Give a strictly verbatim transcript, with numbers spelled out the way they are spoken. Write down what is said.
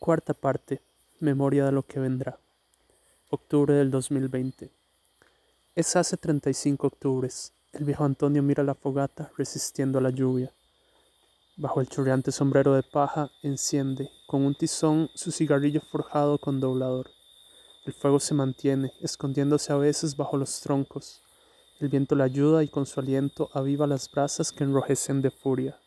Cuarta parte. Memoria de lo que vendrá. Octubre del dos mil veinte. Es hace treinta y cinco octubres. El viejo Antonio mira la fogata resistiendo a la lluvia. Bajo el chorreante sombrero de paja enciende, con un tizón, su cigarrillo forjado con doblador. El fuego se mantiene, escondiéndose a veces bajo los troncos. El viento le ayuda y con su aliento aviva las brasas que enrojecen de furia.